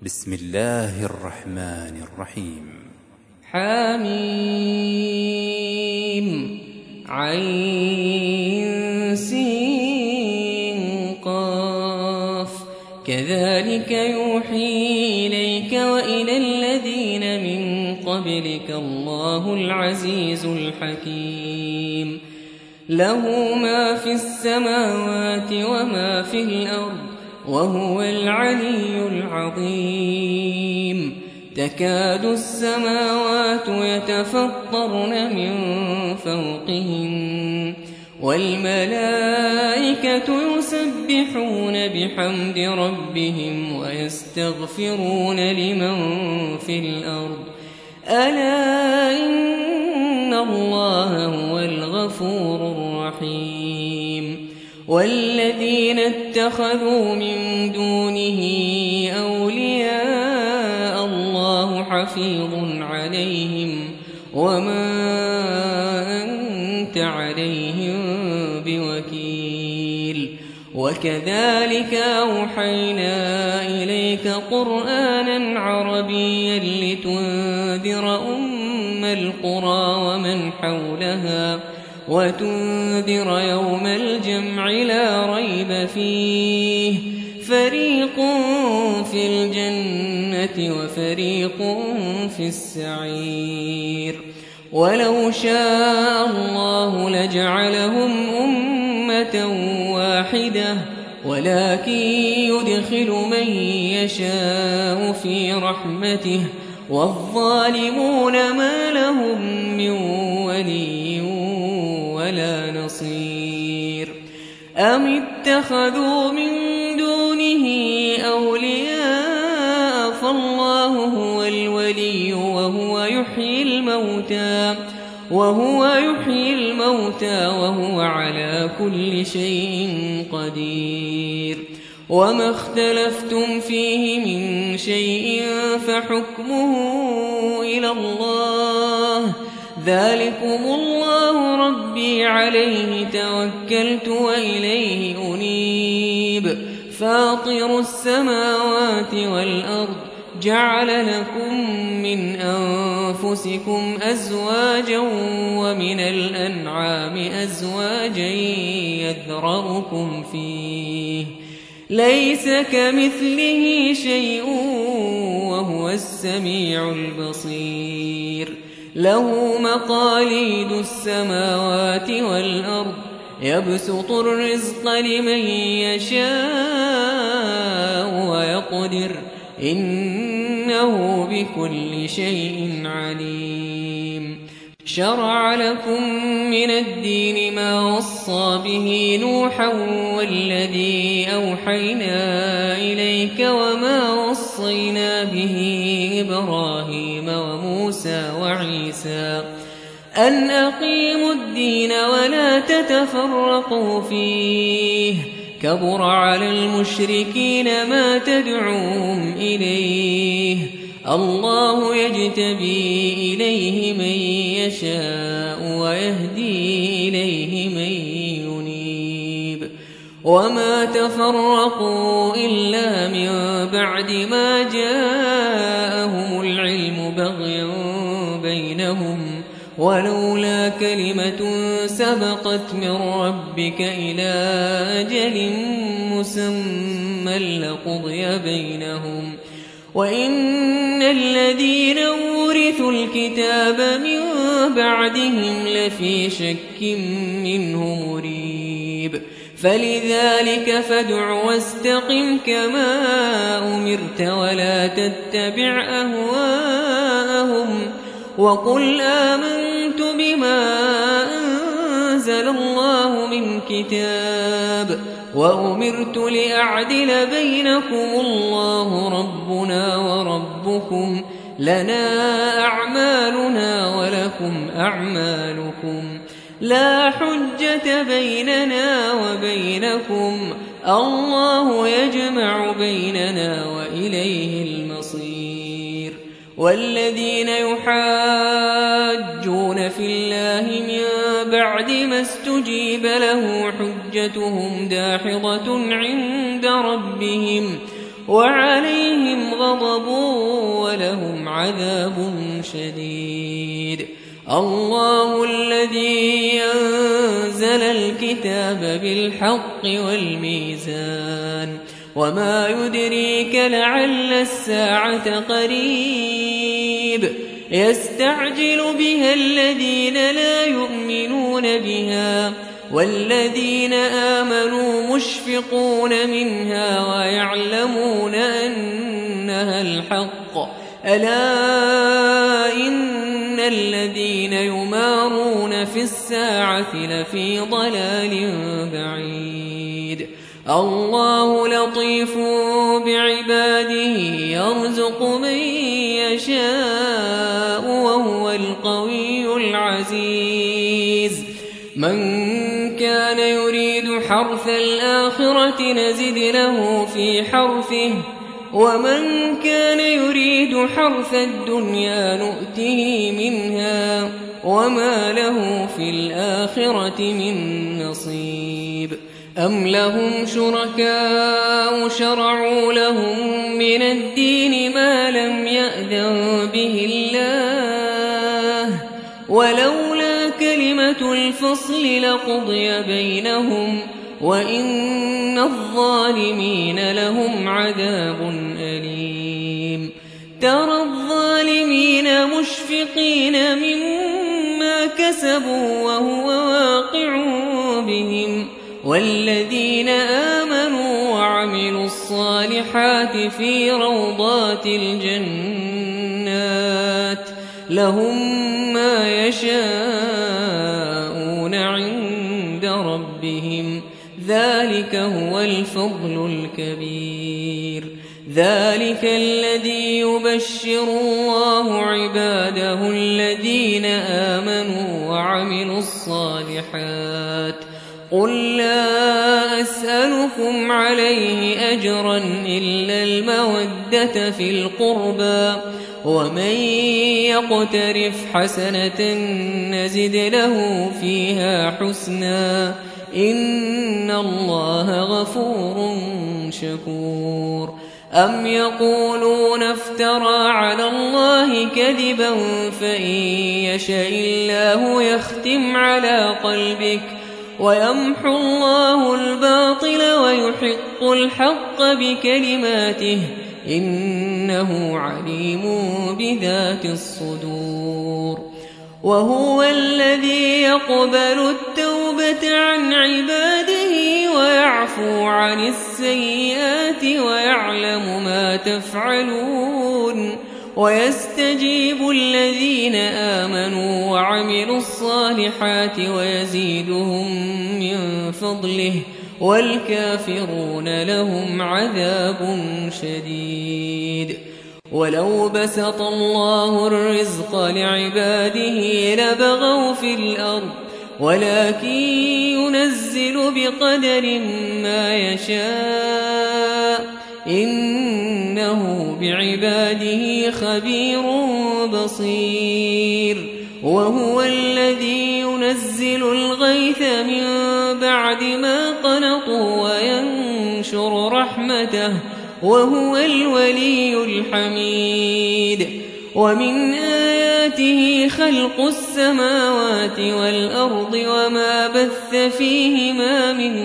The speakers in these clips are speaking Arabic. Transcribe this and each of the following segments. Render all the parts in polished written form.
بسم الله الرحمن الرحيم. حميم عين سين قاف كذلك يوحي إليك وإلى الذين من قبلك الله العزيز الحكيم. له ما في السماوات وما في الأرض وهو العلي العظيم. تكاد السماوات يتفطرن من فوقهن والملائكة يسبحون بحمد ربهم ويستغفرون لمن في الأرض ألا إن الله هو الغفور الرحيم. والذين اتخذوا من دونه أولياء الله حفيظ عليهم وما أنت عليهم بوكيل. وكذلك أوحينا إليك قرآنا عربيا لتنذر أم القرى ومن حولها وتنذر يوم الجمع لا ريب فيه فريق في الجنة وفريق في السعير. ولو شاء الله لجعلهم أمة واحدة ولكن يدخل من يشاء في رحمته والظالمون ما لهم من ولي ولا نصير. أم اتخذوا من دونه أولياء فالله هو الولي وهو يحيي الموتى وهو على كل شيء قدير. وما اختلفتم فيه من شيء فحكمه إلى الله ذلكم الله ربي عليه توكلت وإليه أنيب. فاطر السماوات والأرض جعل لكم من أنفسكم أزواجا ومن الأنعام أزواجا يذرأكم فيه ليس كمثله شيء وهو السميع البصير. له مقاليد السماوات والأرض يبسط الرزق لمن يشاء ويقدر إنه بكل شيء عليم. شرع لكم من الدين ما وصى به نوحا والذي أوحينا إليك وما وصينا به إبراهيم وموسى وعيسى أن أقيموا الدين ولا تتفرقوا فيه كبر على المشركين ما تدعوهم إليه. الله يجتبي إليه من يشاء ويهدي إليه من ينيب. وما تفرقوا إلا من بعد ما جاءهم العلم بغيا بينهم ولولا كلمة سبقت من ربك إلى أجل مسمى لقضي بينهم وإن الذين أورثوا الكتاب من بعدهم لفي شك منه مريب. فلذلك فادع واستقم كما أمرت ولا تتبع أهواءهم وقل آمنت بما أنزل الله من كتاب وأمرت لأعدل بينكم الله ربنا وربكم لنا أعمالنا ولكم أعمالكم لا حجة بيننا وبينكم الله يجمع بيننا وإليه المصير. والذين يحاجون في الله من بعد ما استجيب له حجتهم داحضة عند ربهم وعليهم غضب ولهم عذاب شديد. الله الذي أنزل الكتاب بالحق والميزان وما يدريك لعل الساعة قريب يستعجل بها الذين لا يؤمنون بها والذين آمنوا مشفقون منها ويعلمون أنها الحق ألا إن الذين يمارون في الساعة لفي ضلال بعيد. الله لطيف بعباده يرزق من يشاء وهو القوي العزيز. من كان يريد حرث الآخرة نزد له في حرثه ومن كان يريد حرث الدنيا نؤته منها وما له في الآخرة من نصيب. أم لهم شركاء شرعوا لهم من الدين ما لم يأذن به الله ولولا كلمة الفصل لقضي بينهم وإن الظالمين لهم عذاب أليم. ترى الظالمين مشفقين مما كسبوا وهو واقع بهم والذين آمنوا وعملوا الصالحات في روضات الجنات لهم ما يشاءون عند ربهم ذلك هو الفضل الكبير. ذلك الذي يبشر الله عباده الذين آمنوا وعملوا الصالحات. قل لا أسألكم عليه أجرا إلا المودة في القربى ومن يقترف حسنة نزد له فيها حسنا إن الله غفور شكور. أم يقولون افترى على الله كذبا فإن يشاء الله يختم على قلبك ويمحو الله الباطل ويحق الحق بكلماته إنه عليم بذات الصدور. وهو الذي يقبل التوبة عن عباده ويعفو عن السيئات ويعلم ما تفعلون ويستجيب الذين آمنوا وعملوا الصالحات ويزيدهم من فضله والكافرون لهم عذاب شديد. ولو بسط الله الرزق لعباده لبغوا في الأرض ولكن ينزل بقدر ما يشاء إنه بعباده خبير بصير. وهو الذي ينزل الغيث من بعد ما قنطوا وينشر رحمته وهو الولي الحميد. ومن آياته خلق السماوات والأرض وما بث فيهما من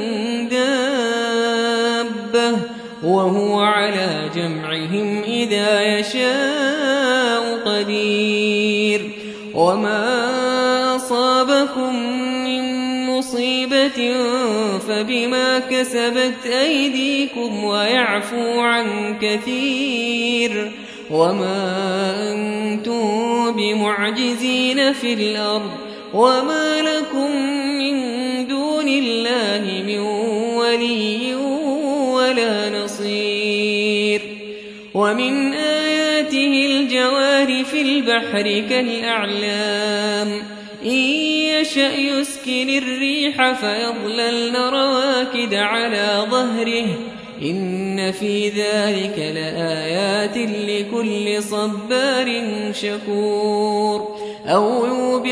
دابة وهو على جمعهم إذا يشاء قدير. وما أصابكم من مصيبة فبما كسبت أيديكم ويعفو عن كثير وما أنتم بمعجزين في الأرض وما لكم من دون الله من ولي ولا نصير. ومن آياته الجوار في البحر كالأعلام إن يشأ يسكن الريح فيظللن رواكد على ظهره إن في ذلك لآيات لكل صبار شكور. أو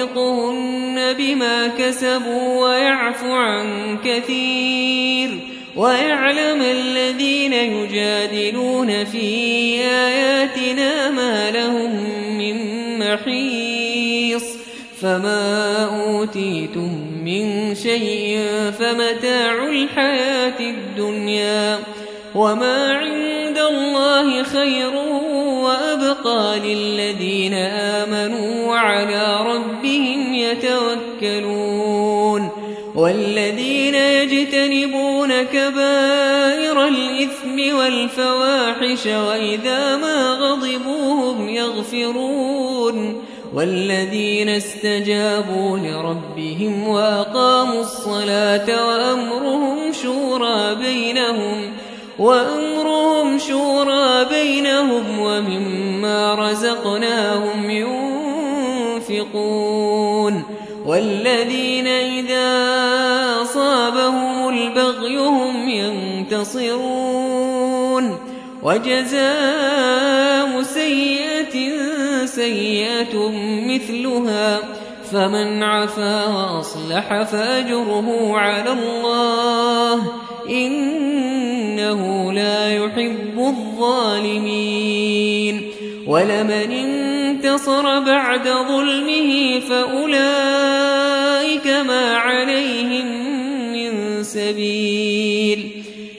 يوبقهن بما كسبوا ويعفو عن كثير ويعلم الذين يجادلون في آياتنا ما لهم من محيص فما أوتيتم من شيء فمتاع الحياة الدنيا وما عند الله خير وأبقى للذين آمنوا وعلى ربهم يتوكلون والذين يجتنبون كبائر الإثم والفواحش وإذا ما غضبوا هم يغفرون والذين استجابوا لربهم وأقاموا الصلاة وأمرهم شورى بينهم ومما رزقناهم ينفقون والذين إذا أصابهم البغي هم ينتصرون وجزاء سيئة سيئة مثلها فمن عفا وأصلح فأجره على الله إنه لا يحب الظالمين ولمن انتصر بعد ظلمه فأولئك ما عليهم من سبيل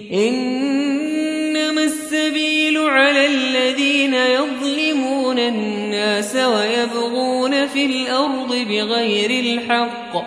إنما السبيل على الذين يظلمون الناس ويبغون في الأرض بغير الحق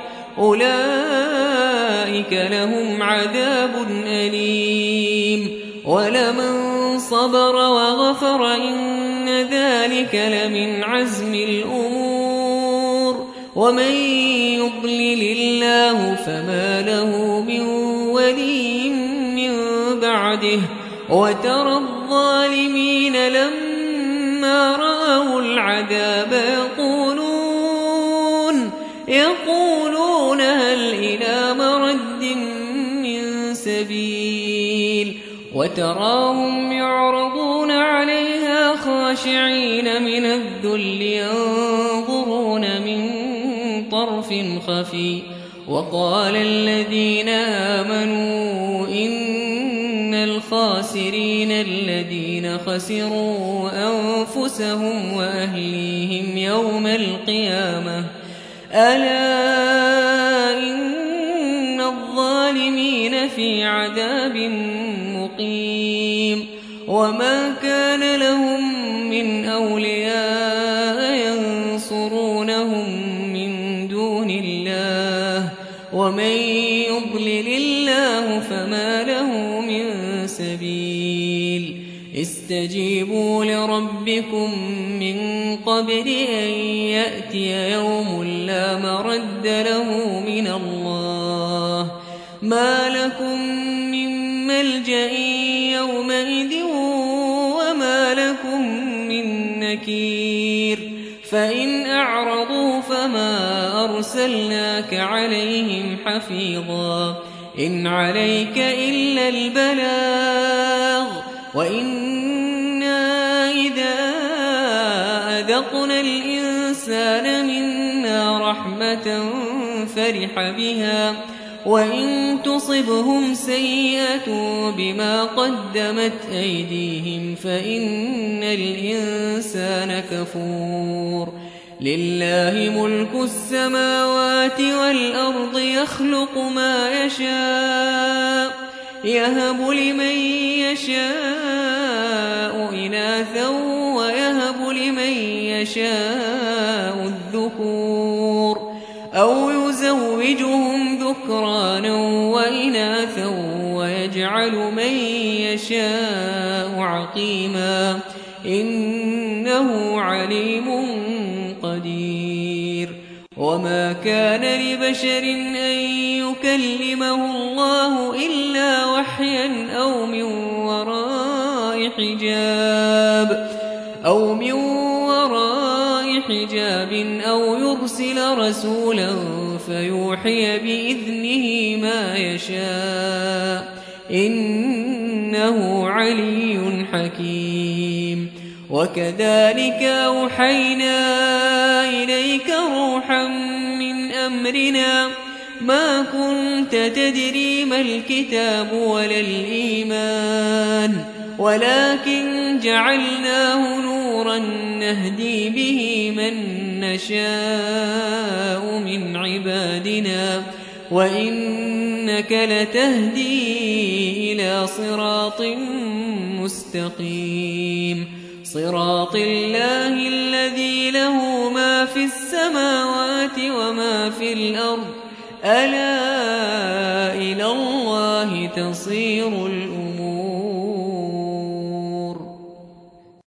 أولئك لهم عذاب أليم ولمن صبر وغفر إن ذلك لمن عزم الأمور ومن يضلل الله فما له من ولي من بعده وترى الظالمين لما رأوا العذاب يقولون هل إلى مرد من سبيل وتراهم يعرضون عليها خاشعين من الذل ينظرون من طرف خفي وقال الذين آمنوا إن الخاسرين الذين خسروا أنفسهم وأهليهم يوم القيامة ألا إن الظالمين في عذاب مقيم وما كان لهم من أولياء ينصرونهم من دون الله ومن يضلل الله فما له من سبيل استجيبوا لربكم من قبل أن يأتي يوم لا مرد له من الله ما لكم من ملجأ يومئذ وما لكم من نكير فإن أعرضوا فما أرسلناك عليهم حفيظا إن عليك إلا البلاغ وإنا إذا أذقنا الإنسان منا رحمة فرح بها وإن تصبهم سيئة بما قدمت أيديهم فإن الإنسان كفور لله ملك السماوات والأرض يخلق ما يشاء يهب لمن يشاء إناثا ويهب لمن يشاء الذكور أو يزوجهم ذكرانا وإناثا ويجعل من يشاء عقيما إنه عليم قدير وما كان لبشر أن يكلمه الله إلا وحيا أو من وراء حجاب أو يرسل رسولا فيوحي بإذنه ما يشاء إنه علي حكيم وكذلك أوحينا إليك روحا من أمرنا ما كنت تدري ما الكتاب ولا الإيمان ولكن جعلناه نورا نهدي به من نشاء من عبادنا وإنك لتهدي إلى صراط مستقيم صراط الله الذي له ما في السماوات وما في الأرض ألا إلى الله تصير الأمور